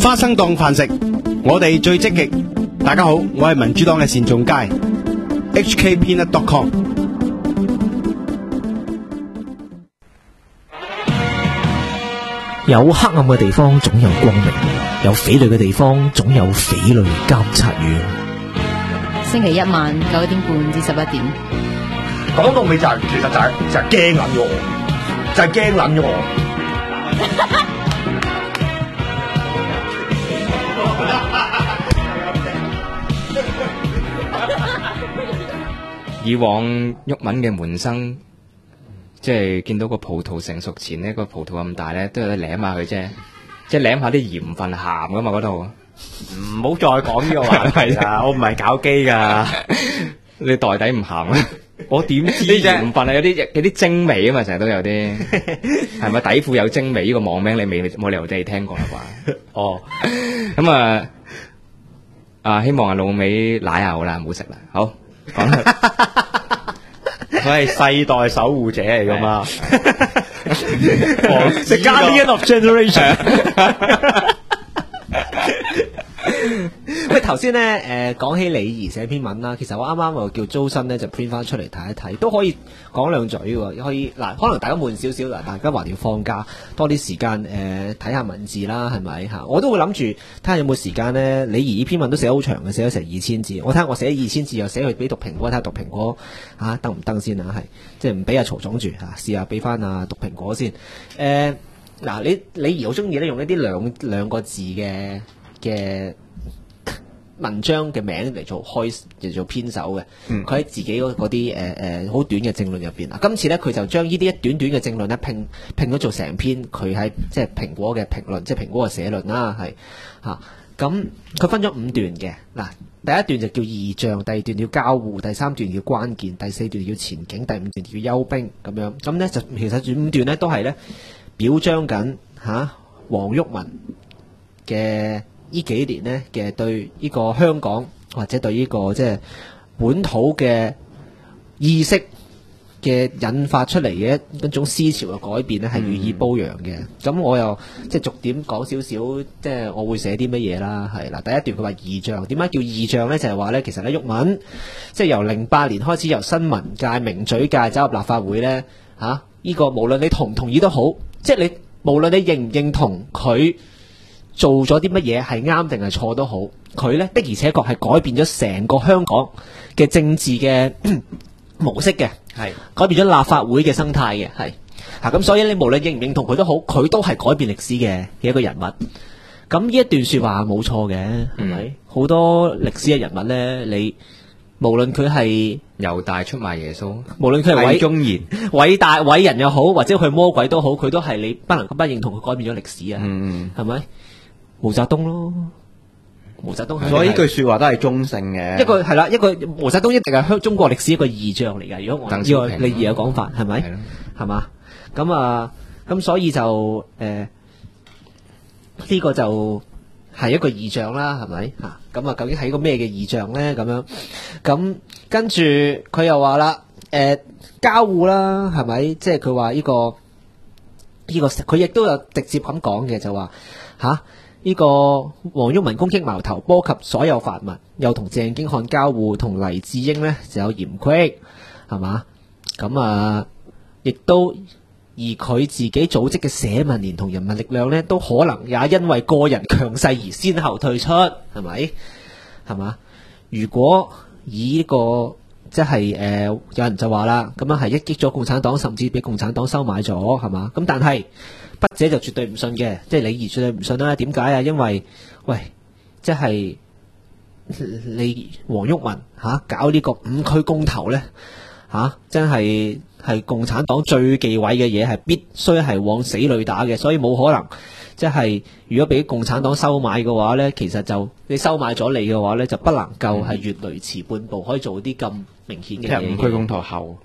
花生當飯食，我哋最積極。大家好，我係民主黨嘅單仲偕 HKpeanut.com。 有黑暗嘅地方總有光明，有匪類嘅地方總有匪類監察院。 星期一晚9點半至11點。 講到尾就係、其實就係驚撚咗我，就係驚撚咗我。 以往毓民嘅門生，即係見到個葡萄成熟前呢，個葡萄咁大咧，都有得舐下佢啫，即係舐下啲鹽分鹹噶嘛嗰度。 唔好再講呢個話題啦，我唔係搞基噶。 你袋底唔鹹啊？ 我點知啲鹽分係有啲精味啊嘛，成日都有啲係咪底褲有精味呢個網名你冇理由真係聽過啦啩？ 哦， 咁希望阿老味奶下好啦，唔好食啦。好講啦， 佢係世代守護者嚟噶嘛 The Guardian of Generation。喂，頭先咧，講起李怡寫篇文啦，其實我啱啱又叫周身咧就 print 翻出嚟睇一睇，都可以講兩嘴喎。可以嗱，可能大家悶少少嗱，大家話要放假多啲時間睇下文字啦，係咪嚇？我都會諗住睇下有冇時間咧。李怡呢篇文都寫好長嘅，寫咗成2000字。我睇下我寫2000字又寫去俾讀蘋果睇下，讀蘋果嚇得唔得先啊？係即係唔俾阿曹總住嚇，試下俾翻阿讀蘋果先。嗱，李怡好中意咧用一啲兩個字嘅文章嘅名嚟做編手嘅，佢喺自己嗰啲好短嘅政論入邊啊。今次咧佢就將呢啲一短短嘅政論咧拼咗做成篇，佢喺即係蘋果嘅評論，即係蘋果嘅社論啦，係嚇。咁佢分咗5段嘅，嗱，第一段就叫議象，第二段叫交互，第三段叫關鍵，第四段叫前景，第五段叫休兵咁樣。咁咧就其實5段咧都係咧表彰緊黃毓民嘅呢幾年呢嘅對呢個香港或者對呢個即係本土嘅意識嘅引發出嚟嘅一種思潮嘅改變呢係予以褒揚嘅。咁我又即係逐點講少少，即係我會寫啲乜嘢啦。係啦，第一段佢話議象，點解叫議象呢？就係話呢，其實呢毓民即係由08年開始由新聞界、名嘴界走入立法會呢，呢個無論你同唔同意都好，即係你無論你認唔認同佢做咗啲乜嘢係啱定係錯都好，佢呢的而且確係改變咗成個香港嘅政治嘅模式嘅，係改變咗立法會嘅生態嘅，係咁所以你無論認唔認同佢都好，佢都係改變歷史嘅一個人物。咁呢一段說話冇錯嘅，係咪？好多歷史嘅人物呢，你無論佢係猶大出賣耶穌， 無論佢係忠言偉大偉人又好，或者佢係魔鬼都好，佢都係你不能不認同佢改變咗歷史啊，係咪？毛澤東咯，毛澤東， 所以呢句說話都係中性嘅。 一個係啦，一個毛澤東一定係中國歷史一個義象嚟㗎。如果我呢個李怡嘅講法係咪？係嘛？咁所以就呢個就係一個義象啦，係咪？咁究竟係一個咩嘅義象咧？咁樣咁跟住佢又話啦，交互啦，係咪？即係佢話呢個佢亦都有直接咁講嘅，就話呢個黃毓民攻擊矛頭波及所有泛民，又同鄭經翰交互，同黎智英呢就有嫌隙，係嘛？咁亦都而佢自己組織嘅社民連同人民力量呢，都可能也因為個人強勢而先後退出，係咪？係嘛？如果以呢個即係有人就話啦，咁樣係一擊咗共產黨，甚至俾共產黨收買咗，係嘛？咁但係筆者就絕對唔信嘅，即係李怡絕對唔信啦。點解啊？因為喂，即係你黃毓民搞呢個5區公投咧真係共產黨最忌諱嘅嘢，係必須係往死裏打嘅，所以冇可能即係如果俾共產黨收買嘅話咧，其實就你收買咗你嘅話咧，就不能夠係越雷池半步可以做啲咁明顯嘅嘢。 即係5區公投後，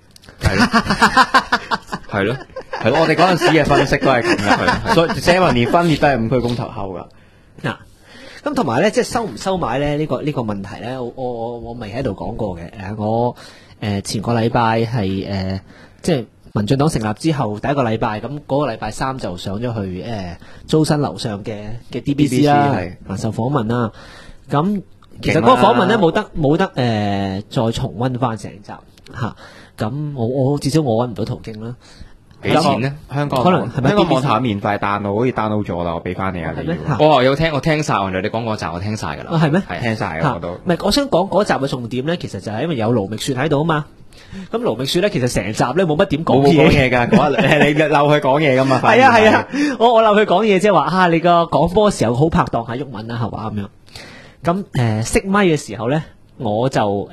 係咯。 係我哋嗰陣時嘅分析都係咁嘅，所以社民連分裂都係5區公投後噶。 嗱，咁同埋咧，即係收唔收買咧呢個問題咧，我未喺度講過嘅。我前個禮拜係即係民進黨成立之後第一個禮拜，咁嗰個禮拜三就上咗去租新樓上嘅 DBC 啦，受訪問啦。咁其實嗰個訪問咧冇得再重溫翻成集嚇。咁我至少我揾唔到途徑啦。 幾錢呢？ 香港可能係咪香港網站免費 download，好似 download 咗啦，我俾翻你啊！ 係咩你要我有聽晒，我哋講嗰集我聽晒㗎啦。 係咩？ 係聽晒嘅我都。 唔係，我想講嗰集嘅重點咧，其實就係因為有盧覓雪喺度啊嘛。咁盧覓雪咧，其實成集咧冇乜點講冇講嘢。 嘢㗎，嗰你漏佢講嘢㗎嘛？ 係啊係啊，我漏佢講嘢，即係話你個講波嘅時候好拍檔係鬱文啦，係嘛咁樣。咁熄咪嘅時候咧，我就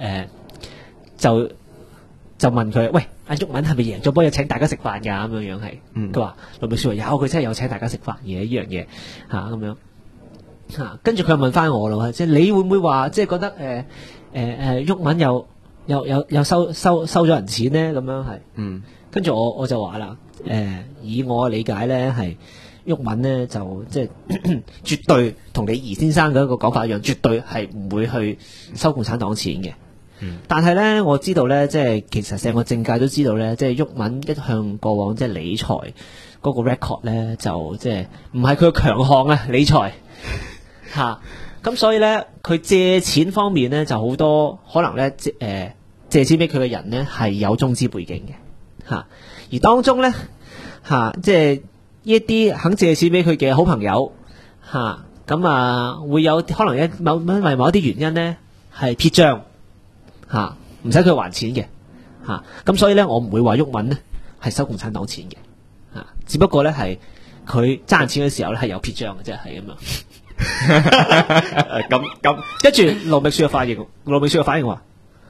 問佢：喂，阿鬱文係咪贏咗波要請大家食飯㗎？咁樣樣係。佢話盧覓雪話有，佢真係有請大家食飯嘅呢樣嘢嚇咁樣嚇。跟住佢又問翻我咯，即係你會唔會話即係覺得鬱文又收咗人錢咧？咁樣係。跟住我就話啦，以我嘅理解咧，係鬱文咧就即係絕對同李怡先生嘅一個講法一樣，絕對係唔會去收共產黨錢嘅。但係咧，我知道咧，即係其實成個政界都知道咧，即係鬱文一向過往即係理財嗰個 record 咧，就即係唔係佢嘅強項啊，理財嚇。咁所以咧，佢借錢方面咧就好多可能咧，借錢俾佢嘅人咧係有中資背景嘅嚇，而當中咧嚇，即係呢一啲肯借錢俾佢嘅好朋友嚇，咁會有可能因為某一啲原因咧係撇帳。唔使佢還錢嘅咁所以咧，我唔會話鬱文咧係收共產黨錢嘅只不過咧係佢爭錢嘅時候咧係有撇帳嘅啫，係咁樣。咁跟住盧覓雪嘅反應話：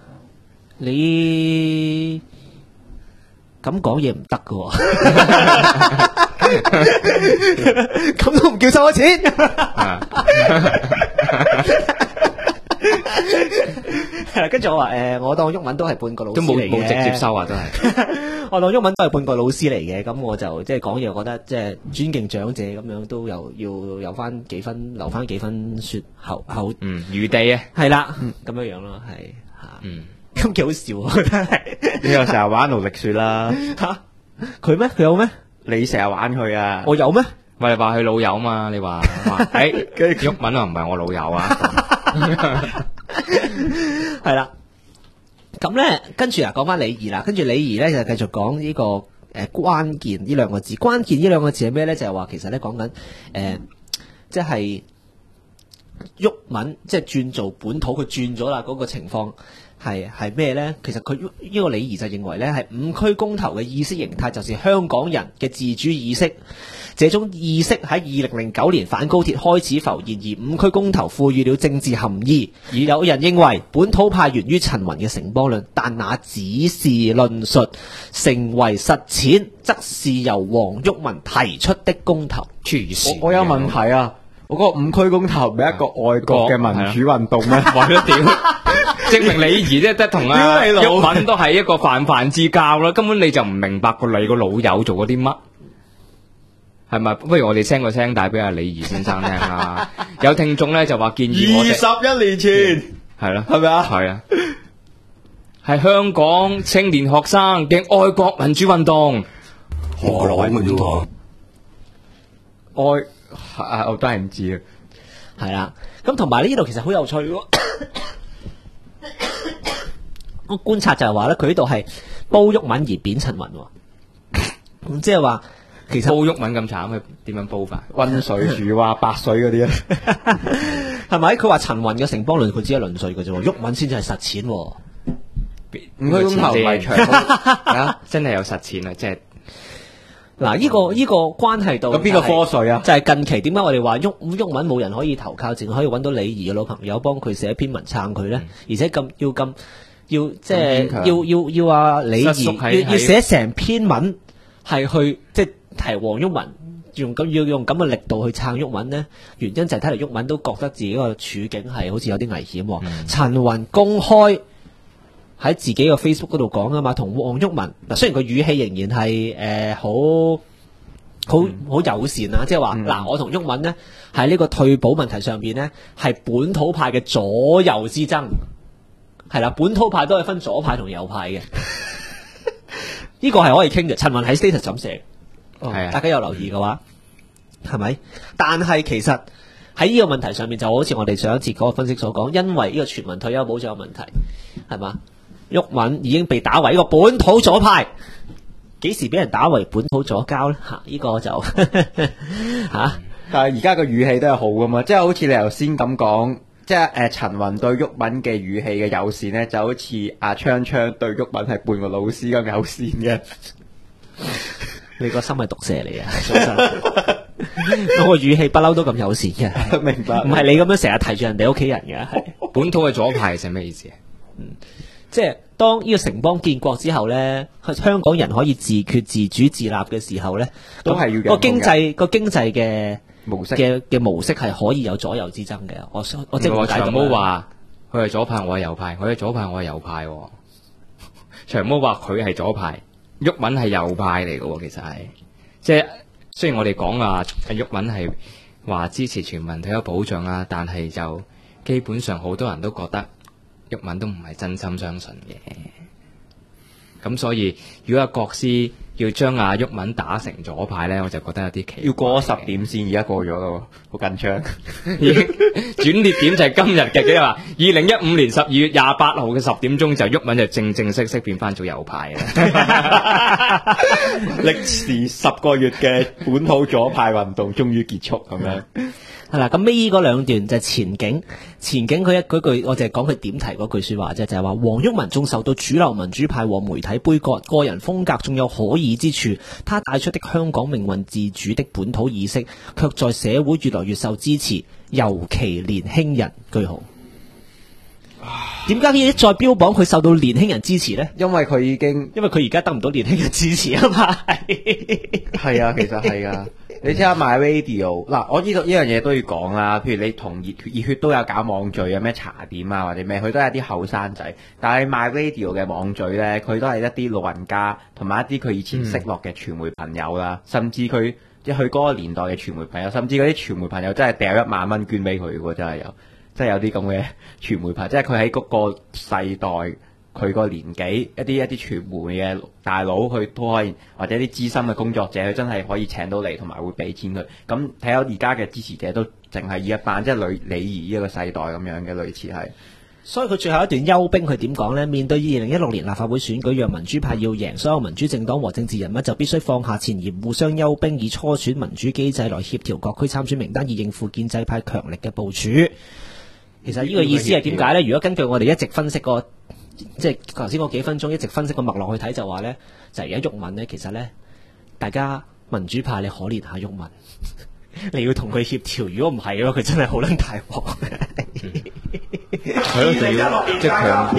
你咁講嘢唔得㗎喎，咁都唔叫收我錢。跟住我話我當鬱文都係半個老師都嚟嘅， 冇直接收啊，都係。 我當鬱文都係半個老師嚟嘅，咁我就即係講嘢，覺得即係尊敬長者咁樣，都要有翻幾分，留翻幾分說後餘地啊， 係啦，咁樣樣咯，係咁幾好笑，我覺得係。 你又成日玩盧覓雪啦？ 佢咩？佢有咩？ 你成日玩佢啊？ 我有咩？ 喂，你話佢老友嘛？你話鬱文啊，唔係我老友啊。 係啦，咁咧跟住講翻李怡啦，跟住李怡咧就繼續講呢個關鍵呢兩個字。關鍵呢兩個字係咩咧？就係話其實咧講緊即係鬱文即係轉做本土，佢轉咗啦嗰個情況係咩咧？其實佢呢個李怡就認為咧係五區公投嘅意識形態就是香港人嘅自主意識。這種意識喺2009年反高鐵開始浮現，而五區公投賦予了政治含義。而有人認為本土派源於陳雲嘅城邦論，但那只是論述，成為實踐則是由黃毓民提出的公投。 我有問題啊！我嗰個五區公投唔係一個外國嘅民主運動咩？ 為咗屌，證明李怡即係同鬱文都係一個泛之交啦。根本你就唔明白你個老友做過啲乜。係咪？不如我哋 send 個聲帶俾阿李怡先生聽啦。有聽眾咧就話建議我哋 21年前係啦， 係咪啊？ 係啊，係香港青年學生嘅愛國民主運動。 何來本土？ 我都係唔知啊。 係啦，咁同埋呢度其實好有趣喎。我觀察就係話咧，佢呢度係褒鬱文而貶陳雲，咁即係話。其實煲鬱文咁慘，佢點樣煲法？ 溫水煮啊，白水嗰啲啊， 係咪？佢話陳雲嘅城邦論，佢只係論述嘅啫，鬱文先至係實踐。 五區公投唔係長啊，真係有實踐啊！即係嗱，呢個關係到咁邊個科稅啊？ 就係近期點解我哋話鬱文冇人可以投靠，淨可以揾到李怡嘅老朋友幫佢寫一篇文撐佢咧？而且要即係要話李怡要寫成篇文係去即係。提黃毓民用咁嘅力度去撐鬱文呢，原因就係睇嚟鬱文都覺得自己個處境係好似有啲危險。陳雲公開喺自己個 Facebook 嗰度講啊嘛，同黃毓民嗱，雖然個語氣仍然係好友善啊，即係話嗱，我同鬱文呢喺呢個退保問題上邊呢，係本土派嘅左右之爭，係啦，本土派都係分左派同右派嘅。 呢個係可以傾嘅。陳雲喺 status 咁寫， 係啊大家有留意嘅話，係咪？但係其實喺呢個問題上面，就好似我哋上一節嗰個分析所講，因為呢個全民退休保障嘅問題，係嘛？毓民已經被打為呢個本土左派，幾時俾人打為本土左膠咧？呢個就嚇。 但係而家個語氣都係好噶嘛，即係好似你頭先咁講，即係陳雲對毓民嘅語氣嘅友善咧，就好似阿昌昌對毓民係半個老師咁友善嘅。 你個心係毒蛇嚟啊！講真，我個語氣不嬲都咁友善嘅， 明白？ 唔係你咁樣成日提住人哋屋企人嘅，係本土嘅左派係咩意思啊？ 即係當呢個城邦建國之後咧，香港人可以自決、自主、自立嘅時候咧， 都係要個經濟嘅模式嘅模式係可以有左右之爭嘅。我即係唔係話長毛話話佢係左派，我係右派；佢係左派，我係右派喎。長毛話佢係左派，毓民係右派嚟嘅喎。其實係即係雖然我哋講話毓民係話支持全民退休保障啊，但係就基本上好多人都覺得毓民都唔係真心相信嘅。咁所以如果阿國師要將阿毓民打成左派咧，我就覺得有啲奇怪。 要過咗10點先，而家過咗咯，好緊張。 已經轉捩點就係今日嘅，即係話2015年12月28號嘅10點鐘就毓民就正式變翻做右派啦。 歷時10個月嘅本土左派運動終於結束咁樣。 係啦，咁尾嗰兩段就係前景佢嗰句，我就係講佢點題嗰句說話啫，就係話黃毓民仲受到主流民主派和媒體杯葛，個人風格仲有可議之處，他帶出的香港命運自主的本土意識，卻在社會越來越受支持，尤其年輕人。句號。點解要再標榜佢受到年輕人支持呢？ 因為佢已經， 因為佢而家得唔到年輕人支持啊嘛。 係啊，其實係噶。你睇下 MyRadio 嗱，我呢度呢樣嘢都要講啦。譬如你同熱血都有搞網聚啊，咩茶點啊或者咩，佢都係一啲後生仔。但係 MyRadio 嘅網聚咧，佢都係一啲老人家同埋一啲佢以前識落嘅傳媒朋友啦，甚至佢即係佢嗰個年代嘅傳媒朋友，甚至嗰啲傳媒朋友真係掉1萬蚊捐俾佢喎，真係有，真係有啲咁嘅傳媒朋友，即係佢喺嗰個世代。佢個年紀一啲傳媒嘅大佬，佢都可以或者啲資深嘅工作者，佢真係可以請到嚟，同埋會俾錢佢。咁睇到而家嘅支持者都淨係以一班，即係李怡呢個世代咁樣嘅類似係。 所以佢最後一段休兵，佢點講呢？面對2016年立法會選舉，讓民主派要贏，所有民主政黨和政治人物就必須放下前嫌，互相休兵，以初選民主機制來協調各區參選名單，以應付建制派強力嘅部署。其實呢個意思係點解呢？如果根據我哋一直分析個即係頭先嗰幾分鐘一直分析個脈絡去睇，就話呢，就係而家毓民呢，其實呢，大家民主派你可憐下毓民，你要同佢協調，如果唔係嘅話，佢真係好撚大鑊。 係咯，就要即係強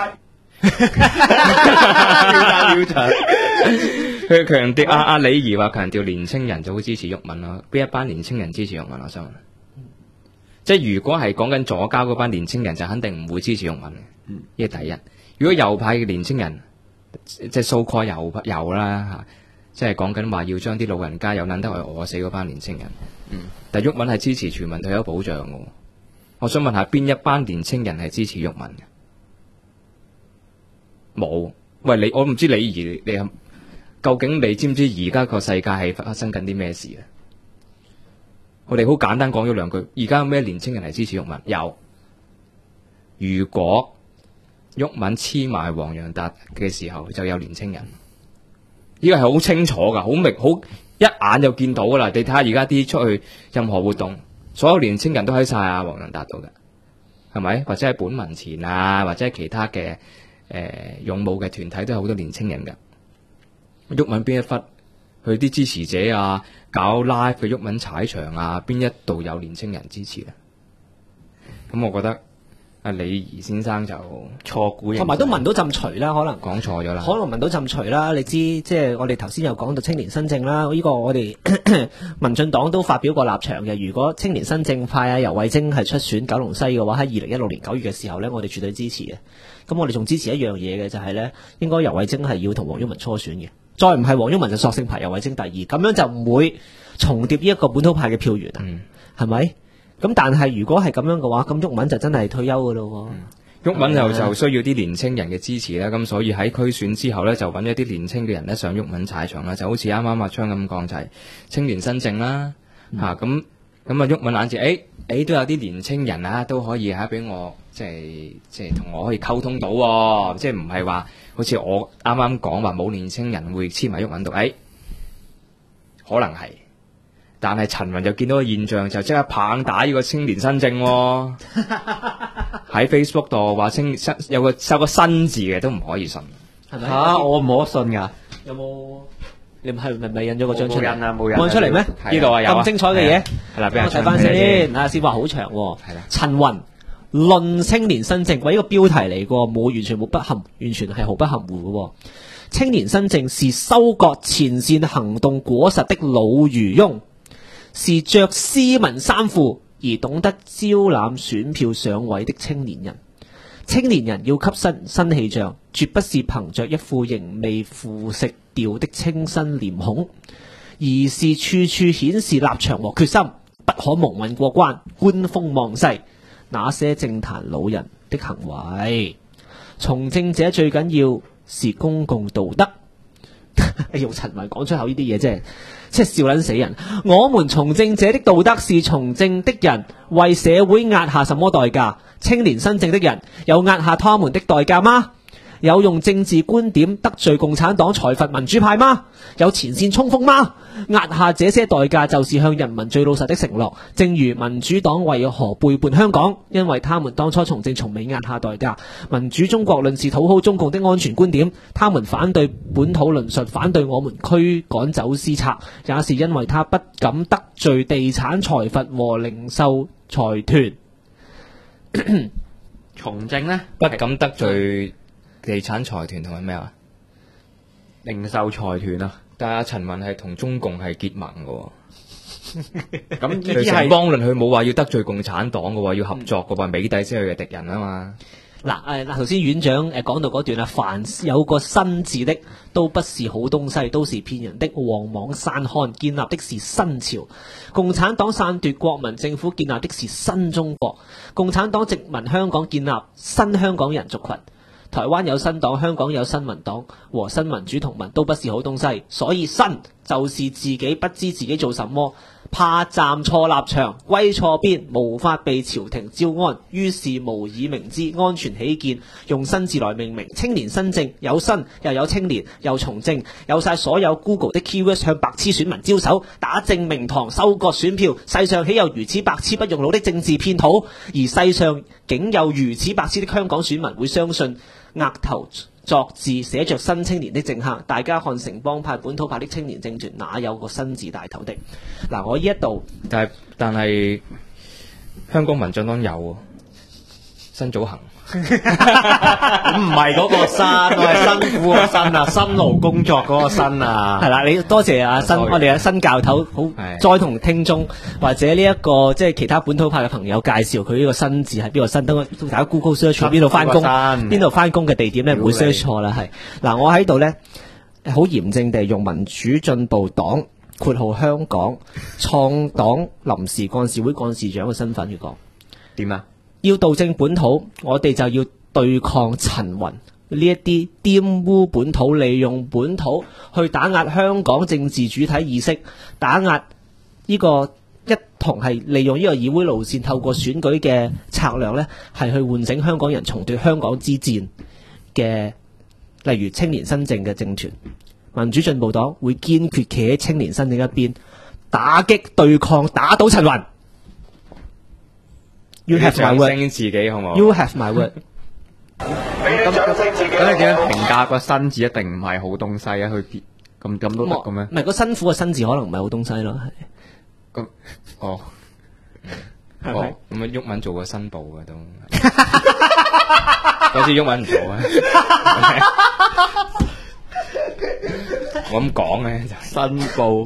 調。 佢強調阿李怡話強調年青人就會支持毓民咯，邊一班年青人支持毓民？我想問，即係如果係講緊左膠嗰班年青人，就肯定唔會支持毓民嘅。呢個第一。如果右派嘅年青人，即係so called右啦嚇，即係講緊話要將啲老人家有撚得去餓死嗰班年青人。但係毓民係支持全民退休保障嘅。我想問下邊一班年青人係支持毓民嘅？冇。喂，我唔知你究竟你知唔知而家個世界係發生緊啲咩事啊？我哋好簡單講咗兩句。而家有咩年青人係支持毓民？有。如果毓民黐埋黃洋達嘅時候，就有年青人。呢個係好清楚噶，好明，好一眼就見到噶啦。你睇下而家啲出去任何活動，所有年青人都喺晒阿黃洋達度嘅，係咪？或者係本民前啊，或者係其他嘅勇武嘅團體都有好多年青人噶。毓民邊一忽，佢啲支持者啊，搞 live 嘅毓民踩場啊，邊一度有年青人支持啊？咁我覺得。阿李怡先生就錯估， 同埋都聞到陣除啦，可能講錯咗啦， 可能聞到陣除啦。你知即係我哋頭先有講到青年新政啦，呢個我哋民進黨都發表過立場嘅。如果青年新政派啊游蕙禎係出選九龍西嘅話，喺2016年9月嘅時候呢，我哋絕對支持嘅。咁我哋仲支持一樣嘢嘅就係呢，應該游蕙禎係要同黃毓民初選嘅，再唔係黃毓民就索性排游蕙禎第二，咁樣就唔會重疊呢一個本土派嘅票源啊，係咪？咁但係如果係咁樣嘅話，咁毓民就真係退休噶咯。 鬱文就需要啲年青人嘅支持啦，咁所以喺區選之後咧，就揾一啲年青嘅人咧上鬱文踩場啦，就好似啱啱阿昌咁講就係青年新政啦，咁啊鬱文眼住，都有啲年青人啊都可以俾我即係同我可以溝通到喎，即係唔係話好似我啱啱講話冇年青人會黐埋鬱文度，可能係。但係陳雲就見到個現象，就即刻棒打呢個青年新政喎，喺 Facebook 度話有個新字嘅都唔可以信， 係咪？ 我唔可信㗎。 有冇？你係咪印咗個張出嚟？ 冇印啊，冇印。 冇印出嚟咩？ 呢度啊有咁精彩嘅嘢， 係啦，俾人我睇翻先。啊，先話好長喎。 係啦， 陳雲論青年新政，喂，呢個標題嚟個，完全冇不含，完全係毫不含糊嘅。青年新政是收割前線行動果實的老漁翁。是着斯文衫褲而懂得招攬選票上位的青年人。青年人要吸新氣象，絕不是憑着一副仍未腐蝕掉的清新臉孔，而是處處顯示立場和決心，不可蒙混過關，觀風望勢。那些政壇老人的行為，從政者最緊要是公共道德。用陳雲講出口呢啲嘢真係。即係笑撚死人！我們從政者的道德是從政的人為社會壓下什麼代價？青年新政的人有壓下他們的代價嗎？有用政治觀點得罪共產黨、財閥民主派嗎？有前線衝鋒嗎？壓下這些代價就是向人民最老實的承諾。正如民主黨為何背叛香港？因為他們當初從政從未壓下代價。民主中國論是討好中共的安全觀點，他們反對本土論述，反對我們驅趕走私策，也是因為他不敢得罪地產財閥和零售財團。 從政呢， 不敢得罪地產財團同埋咩啊？ 零售財團啊。 但係阿陳雲係同中共係結盟嘅喎， 咁呢佢啲係城邦論佢冇話要得罪共產黨嘅喎，要合作嘅喎，美帝先係佢嘅敵人啊嘛。 嗱，頭先院長講到嗰段啦，凡有個新字的都不是好東西，都是騙人的。王莽篡漢建立的是新朝，共產黨篡奪國民政府建立的是新中國，共產黨殖民香港建立新香港人族群。台灣有新黨，香港有新民黨和新民主同盟，都不是好東西。所以新就是自己不知自己做什麼，怕站錯立場，歸錯邊，無法被朝廷招安，於是無以明之，安全起見，用新字來命名。青年新政有新又有青年又從政，有晒所有 Google 的 keywords 向白痴選民招手，打正名堂收割選票。世上豈有如此白痴不用腦的政治騙土？而世上竟有如此白痴的香港選民會相信額頭作字寫着新青年的政客？大家看城邦派本土派的青年政團哪有個新字大頭的？嗱，我呢一度但係香港民進黨有新組行， 唔係嗰個新，我係辛苦個辛啊，辛勞工作嗰個辛啊。 係啦，你多謝阿新，我哋嘅新教頭好再同聽眾或者呢一個即係其他本土派嘅朋友介紹佢呢個新字係邊個新，等大家 Google search 邊度翻工，邊度翻工嘅地點咧唔會 search 錯啦。係嗱，我喺度咧好嚴正地用民主進步黨括號香港創黨臨時幹事會幹事長嘅身份去講點啊？ 要導正本土，我哋就要對抗陳雲呢一啲玷污本土、利用本土去打壓香港政治主體意識，打壓呢個一同係利用呢個議會路線，透過選舉嘅策略呢係去喚醒香港人重奪香港之戰嘅，例如青年新政嘅政團，民主進步黨會堅決企喺青年新政一邊，打擊對抗，打倒陳雲。You have my word， 自己好冇 You have my word。 咁你點樣評價個新字一定唔係好東西啊？佢咁都得嘅咩？ 唔係個辛苦嘅新字可能唔係好東西咯，係。 咁哦， 係咪？ 咁啊，毓民做過新報嘅都，嗰次毓民唔做啊。我咁講嘅就新報。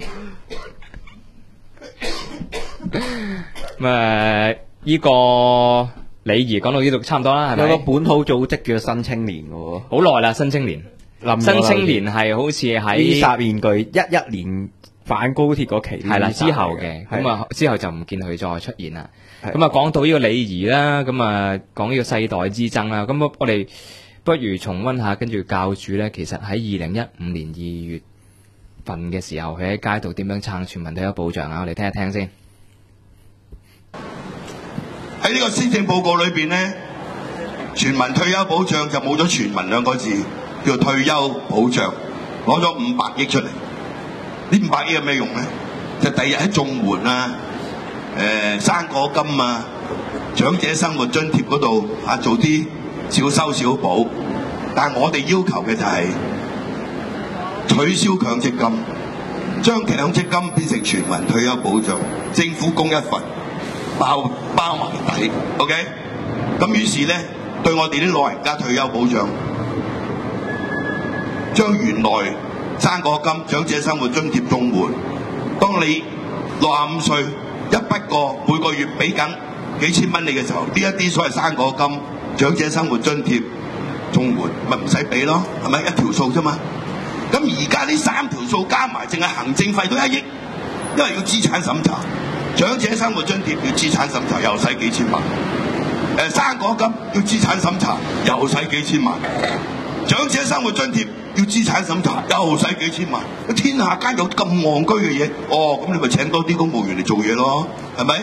咁呢個李儀講到呢度差唔多啦，係咪？ 有個本土組織叫新青年嘅喎， 好耐啦，新青年。新青年係好似喺呢10年佢11年反高鐵嗰期係啦，之後嘅，咁啊之後就唔見佢再出現啦。咁啊講到呢個禮儀啦，咁啊講呢個世代之爭啦，咁我哋不如重溫下，跟住教主咧，其實喺2015年2月份嘅時候，佢喺街度點樣撐全民退休保障啊？我哋聽一聽先。 喺呢個施政報告裏邊呢，全民退休保障就冇咗全民兩個字，叫退休保障，攞咗500億出嚟。呢500億有咩用呢？就第日喺綜援啊、生果金啊、長者生活津貼嗰度做啲小修小補。但係我哋要求嘅就係取消強積金，將強積金變成全民退休保障，政府供一份，包埋底 ，OK？ 咁於是咧，對我哋啲老人家退休保障，將原來生果金、長者生活津貼、綜援，當你65歲一筆過每個月俾緊幾千蚊你嘅時候，呢一啲所謂生果金、長者生活津貼、綜援咪唔使俾咯，係咪一條數啫嘛？咁而家呢3條數加埋，淨係行政費都1億，因為要資產審查。長者生活津貼要資產審查，又使幾千萬；生果金要資產審查，又使幾千萬；長者生活津貼要資產審查，又使幾千萬。天下間有咁戇居嘅嘢，咁你咪請多啲公務員嚟做嘢咯，係咪？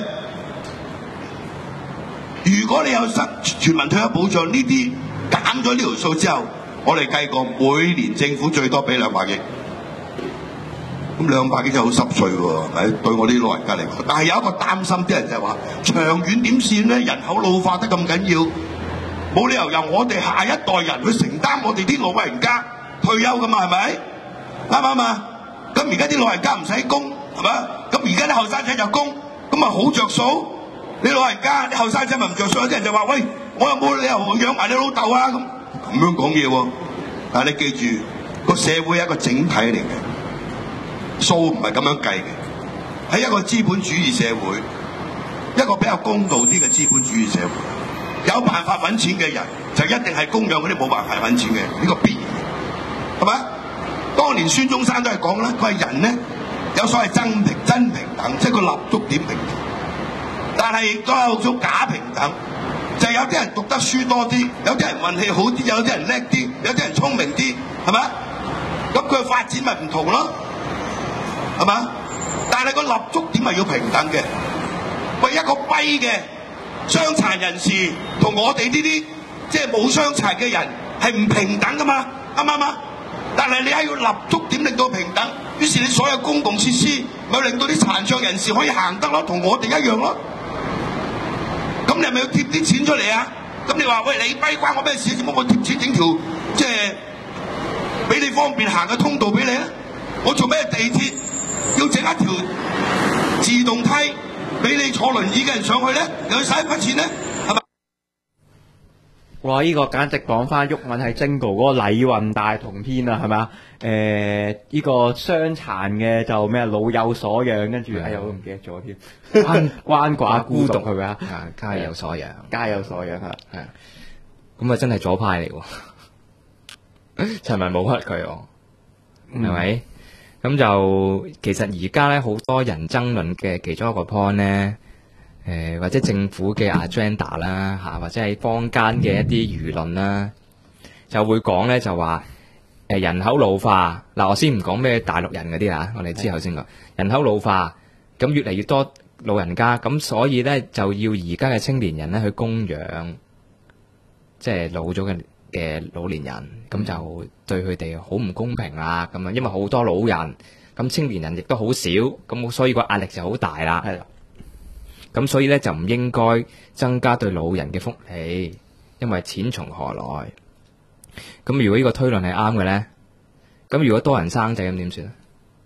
如果你有全民退休保障呢啲減咗呢條數之後，我哋計過每年政府最多俾200億。咁200億真係好濕碎喎，係對我啲老人家嚟講。但係有一個擔心，啲人就係話長遠點算咧？人口老化得咁緊要，冇理由由我哋下一代人去承擔我哋啲老人家退休噶嘛？係咪？啱唔啱啊？咁而家啲老人家唔使供，係咪？咁而家啲後生仔就供，咁咪好着數。你老人家啲後生仔咪唔着數，有啲人就話：喂，我又冇理由養埋你老豆啊！咁樣講嘢喎。但係你記住，個社會係一個整體嚟嘅。數唔係咁樣計嘅，喺一個資本主義社會，一個比較公道啲嘅資本主義社會，有辦法揾錢嘅人就一定係供養嗰啲冇辦法揾錢嘅，呢個必然嘅，係咪？當年孫中山都係講啦，佢係人咧有所謂真平等，即係個立足點平等，但係亦都有種假平等，就係有啲人讀得書多啲，有啲人運氣好啲，有啲人叻啲，有啲人聰明啲，係咪？咁佢嘅發展咪唔同咯。係嘛？但係個立足點係要平等嘅。喂，一個跛嘅傷殘人士同我哋呢啲即係冇傷殘嘅人係唔平等噶嘛？啱唔啱啊？但係你係要立足點令到平等，於是你所有公共設施咪令到啲殘障人士可以行得咯，同我哋一樣咯。咁你係咪要貼啲錢出嚟啊？咁你話喂，你跛關我咩事？點解我貼錢整條即係俾你方便行嘅通道俾你咧？我做咩地鐵要整一條自動梯俾你坐輪椅嘅人上去咧？又要使一筆錢咧？係咪？ 哇！呢個簡直講翻毓民係 Jingle 嗰個禮運大同篇啊，係咪啊？呢個傷殘嘅就咩老有所養，跟住我都唔記得咗添。鰥寡孤獨係咪啊？ 家有所養， 家有所養啊！ 係咁啊，真係左派嚟喎，陳文冇屈佢喎，係咪？咁就其實而家咧好多人爭論嘅其中一個 point 咧，或者政府嘅 agenda 啦嚇，或者係坊間嘅一啲輿論啦，就會講咧就話人口老化嗱，我先唔講咩大陸人嗰啲啦，我哋之後先講人口老化，咁越嚟越多老人家，咁所以咧就要而家嘅青年人咧去供養，即係老咗嘅老年人，咁就對佢哋好唔公平啦。咁啊，因為好多老人，咁青年人亦都好少，咁所以個壓力就好大啦。 係啦， 咁所以咧就唔應該增加對老人嘅福利，因為錢從何來？咁如果呢個推論係啱嘅咧，咁如果多人生仔咁點算咧？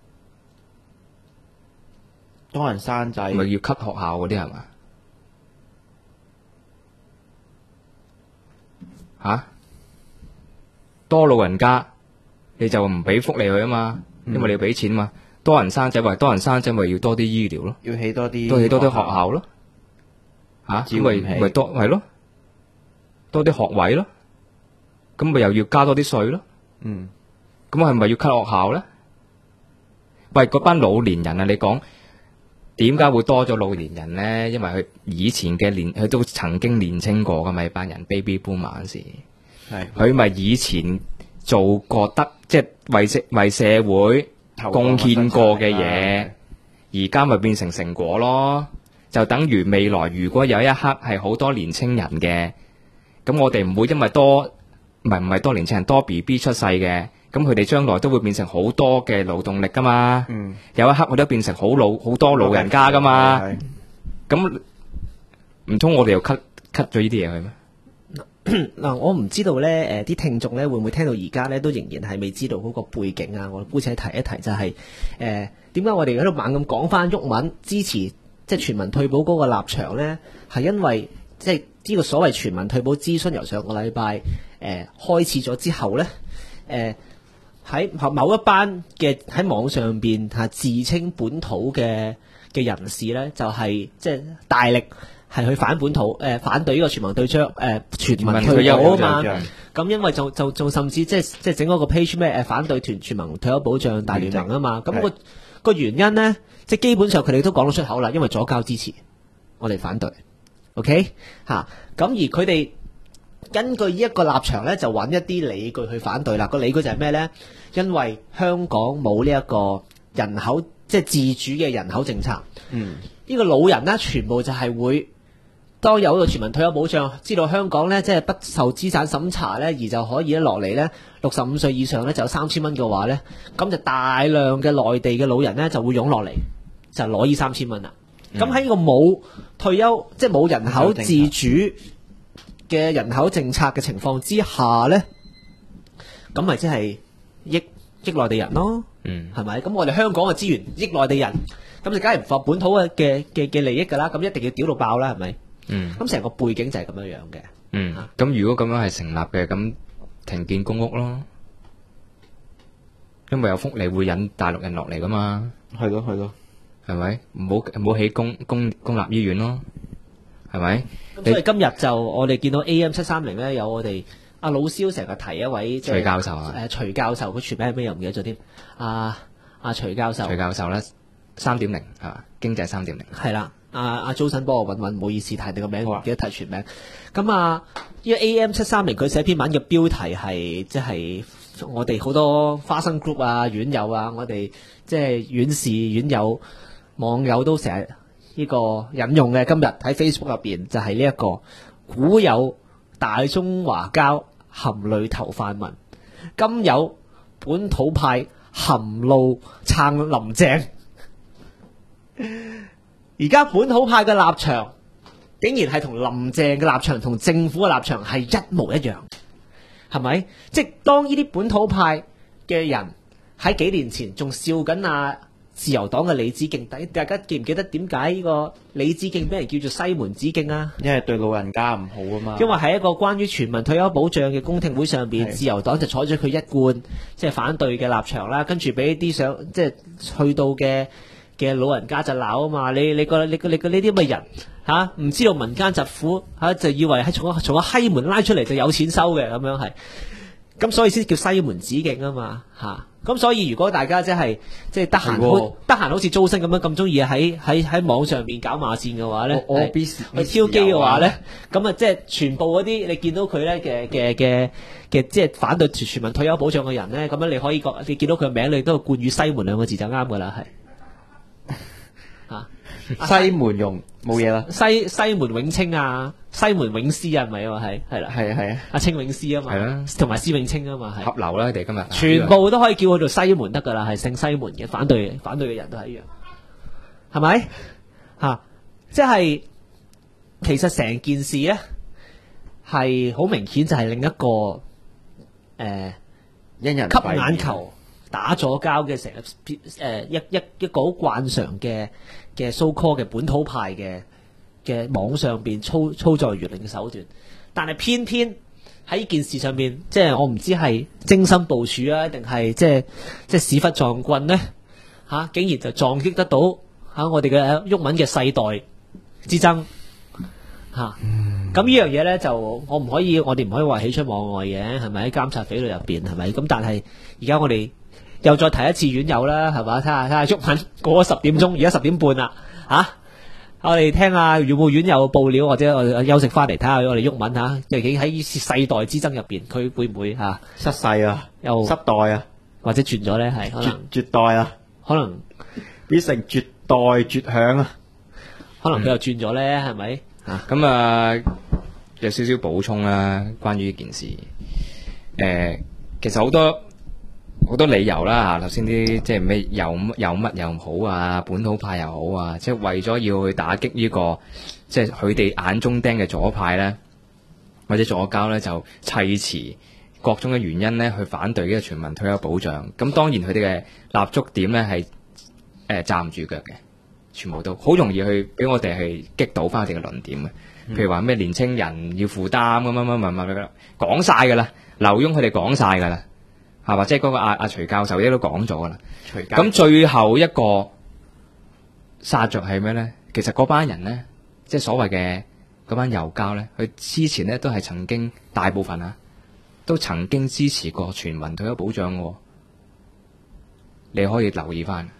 多人生仔咪要 cut 學校嗰啲係嘛？吓？多老人家你就唔俾福利佢啊嘛，因為你要俾錢嘛。多人生仔咪多人生仔咪要多啲醫療咯， 要起多啲， 多起多啲學校咯，吓咁咪多係咯，多啲學位咯，咁咪又要加多啲稅咯。咁係咪要 cut 學校咧？ 喂，嗰班老年人啊，你講點解會多咗老年人呢？因為佢以前嘅佢都曾經年青過噶嘛，呢班人 baby boomer 嗰時，佢咪以前做過得即係為社會貢獻過嘅嘢，而家咪變成成果咯。就等於未來如果有一刻係好多年青人嘅，咁我哋唔會因為唔係多年青人多 BB 出世嘅，咁佢哋將來都會變成好多嘅勞動力噶嘛。有一刻佢都變成好多老人家噶嘛。咁唔通我哋又 cut 咗呢啲嘢去咩？ 嗱，我唔知道咧，啲聽眾咧會唔會聽到而家咧都仍然係未知道嗰個背景啊？我姑且提一提就係點解我哋喺度猛咁講翻毓民支持即係全民退保嗰個立場咧，係因為即係呢個所謂全民退保諮詢由上個禮拜開始咗之後咧，喺某一班嘅喺網上邊自稱本土嘅人士咧，就係即係大力係去反本土，反對呢個全民全民退保啊嘛。咁因為就甚至即係整嗰個 page 咩反對全民退休保障大聯盟啊嘛。咁個原因咧，即係基本上佢哋都講到出口啦，因為左膠支持，我哋反對。OK 咁而佢哋根據呢一個立場咧，就揾一啲理據去反對啦。個理據就係咩咧？因為香港冇呢一個人口即係自主嘅人口政策。呢個老人咧，全部就係會當有一個全民退休保障，知道香港咧即係不受資產審查咧，而就可以落嚟咧65歲以上咧就有3000蚊嘅話咧，咁就大量嘅內地嘅老人咧就會湧落嚟，就攞呢3000蚊啦。咁喺呢個冇退休即係冇人口自主嘅人口政策嘅情況之下咧，咁咪即係益內地人咯，係咪？咁我哋香港嘅資源益內地人，咁就梗係唔符合本土嘅利益㗎啦，咁一定要屌到爆啦，係咪？咁成個背景就係咁樣樣嘅。 咁如果咁樣係成立嘅，咁停建公屋咯，因為有福利會引大陸人落嚟㗎嘛。 係咯， 係咪？唔好起公立醫院咯，係咪？ 咁所以今日就我哋見到 AM730咧，有我哋阿老蕭成日提一位徐教授啊， 徐教授佢全名係咩又唔記得咗添。徐教授咧3.0係嘛？經濟3.0 係啦。阿早晨幫我揾，唔好意思提你個名，唔記得提全名。咁呢個 AM730佢寫篇文嘅標題係即係我哋好多花生 group 啊、院友啊，我哋即係院士、院友、網友都成日呢個引用嘅。今日喺 Facebook 入邊就係呢一個古有大中華膠含淚投泛民，今有本土派含路撐林鄭。而家本土派嘅立場，竟然係同林鄭嘅立場同政府嘅立場係一模一樣，係咪？即係當呢啲本土派嘅人喺幾年前仲笑緊自由黨嘅李梓敬，大家記唔記得點解呢個李梓敬俾人叫做西門子敬啊？ 因為對老人家唔好啊嘛。 因為喺一個關於全民退休保障嘅公聽會上邊，自由黨就採取佢一貫即係反對嘅立場啦，跟住俾啲即係去到嘅老人家就鬧啊嘛！你個呢啲咁嘅人唔知道民間疾苦就以為係從個西門拉出嚟就有錢收嘅，咁樣係，咁所以先叫西門子敬啊嘛咁所以如果大家即係得閒好似租生咁樣咁中意喺網上面搞罵戰嘅話咧，去挑機嘅話咧，咁即係全部嗰啲你見到佢咧嘅即係反對全民退休保障嘅人咧，咁樣你見到佢嘅名，你都冠以西門兩個字就啱噶啦，係。 西門用冇嘢啦， 西門永清西門永詩係咪啊？係啦， 係阿清永詩啊嘛，係啦，同埋施永清啊嘛，係合流啦，你哋今日全部都可以叫佢做西門得噶啦，係姓西門嘅反對嘅人都係一樣，係咪即係其實成件事咧係好明顯就係另一個因人吸眼球。打咗交嘅成一個好慣常嘅 so call 嘅本土派嘅網上邊操作輿論嘅手段，但係偏偏喺呢件事上面，即係我唔知係精心部署啊，定係即係屎忽撞棍咧竟然就撞擊得到我哋嘅毓民嘅世代之爭咁呢樣嘢咧就我哋唔可以話喜出望外嘅，係咪喺監察匪類入邊係咪？咁但係而家我哋又再提一次院友啦，係嘛？睇下毓民過咗10點鐘，而家10點半啦，我哋聽下有冇院友報料，或者我哋休息翻嚟睇下我哋毓民究竟喺世代之爭入邊，佢會唔會失勢啊， 又失代啊， 或者轉咗咧？係可能絕代啊， 可能變成絕代絕響啊， 可能佢又轉咗咧，係咪？ 咁啊，有少少補充啦，關於呢件事。其實好多理由啦，頭先啲即係咩有乜又唔好啊，本土派又好啊，即係為咗要去打擊呢個即係佢哋眼中釘嘅左派咧，或者左膠咧，就砌詞各種嘅原因咧，去反對呢個全民退休保障。咁當然佢哋嘅立足點咧係站唔住腳嘅，全部都好容易去俾我哋去擊倒翻佢哋嘅論點嘅。譬如話咩年青人要負擔咁講晒㗎啦，劉墉佢哋講晒㗎啦。係嘛？即係嗰個阿徐教授亦都講咗噶啦。咁最後一個殺着係咩咧？其實嗰班人咧，即係所謂嘅嗰班右膠咧，佢之前咧都係曾經大部分都曾經支持過全民退休保障嘅。你可以留意翻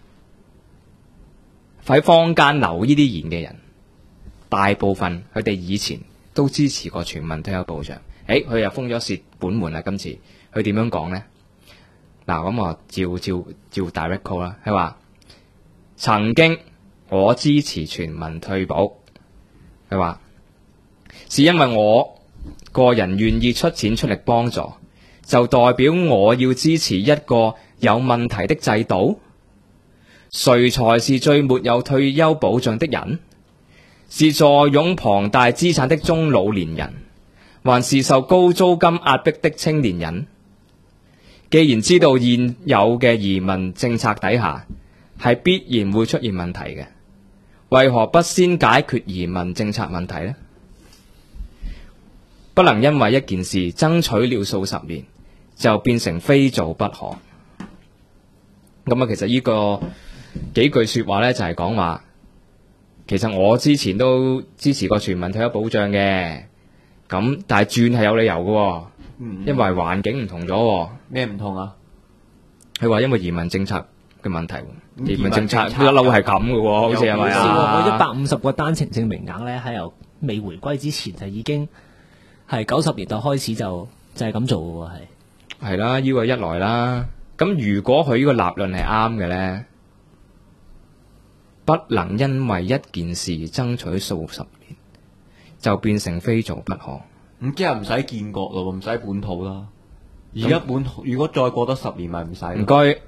喺坊間留呢啲言嘅人，大部分佢哋以前都支持過全民退休保障。佢又封咗蝕本門啦！今次佢點樣講咧？嗱，咁我照 direct call 啦。佢話曾經我支持全民退保，佢話是因為我個人願意出錢出力幫助，就代表我要支持一個有問題的制度？誰才是最沒有退休保障的人？是坐擁龐大資產的中老年人，還是受高租金壓迫的青年人？既然知道現有嘅移民政策底下係必然會出現問題嘅，為何不先解決移民政策問題呢？不能因為一件事爭取了數十年，就變成非做不可。咁其實呢個幾句說話呢，就係講話，其實我之前都支持過全民退休保障嘅，咁但係轉係有理由嘅。因為環境唔同咗。 咩唔同啊？ 佢話因為移民政策嘅問題，移民政策一路係咁嘅喎，好似係咪啊？ 嗰150個單程證名額咧，喺由未回歸之前就已經係90年代開始就係咁做嘅喎， 係啦，呢個一來啦。咁如果佢呢個立論係啱嘅咧，不能因為一件事爭取數十年，就變成非做不可。 咁即係唔使建國咯，唔使本土啦。而家本土如果再過多10年，咪唔使。 唔該，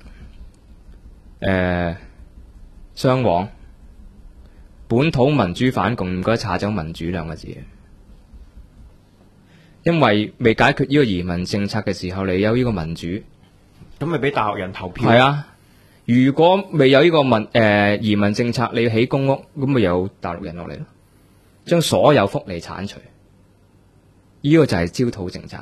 雙簧本土民主反共，唔該查走民主2個字。因為未解決呢個移民政策嘅時候，你有呢個民主， 咁咪俾大陸人投票。 係啊，如果未有呢個移民政策，你要起公屋，咁咪有大陸人落嚟咯，將所有福利剷除。呢個就係焦土政策。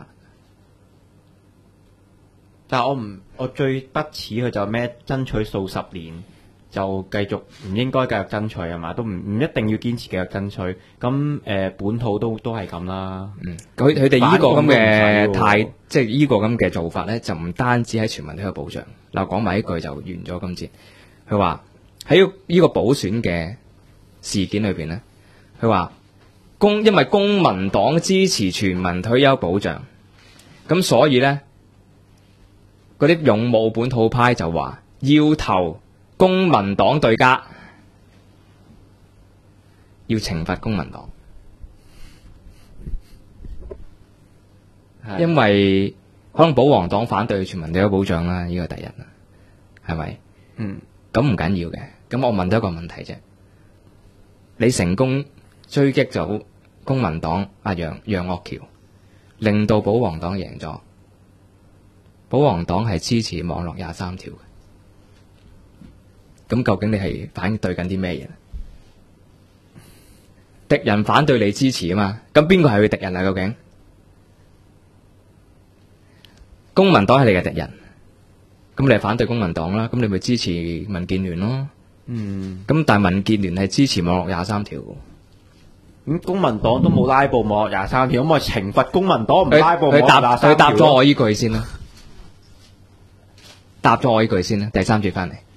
但係我最不齒佢就咩爭取數十年，就繼續唔應該繼續爭取係嘛？都唔一定要堅持繼續爭取。咁本土都係咁啦。 佢哋呢個咁嘅態，即係呢個咁嘅做法咧，就唔單止喺全民退休保障。嗱，講埋呢句就完咗今節。佢話喺呢個補選嘅事件裏邊咧，佢話因為公民黨支持全民退休保障，咁所以咧嗰啲勇武本土派就話要投公民黨對家，要懲罰公民黨，因為可能保皇黨反對全民退休保障啦，呢個第一啦，係咪？咁唔緊要嘅。咁我問多一個問題啫，你成功追擊咗公民黨阿楊岳橋，令到保皇黨贏咗。保皇黨係支持網絡23條嘅，咁究竟你係反對緊啲咩嘢？敵人反對你支持啊嘛，咁邊個係佢敵人啊？究竟公民黨係你嘅敵人，咁你係反對公民黨啦，咁你咪支持民建聯咯。咁但係民建聯係支持網絡23條嘅。 咁公民黨都冇拉布網絡23條，咁我懲罰公民黨唔拉布網絡23條。 佢答咗我依句先啦。 答咗我呢句先啦。第三節翻嚟。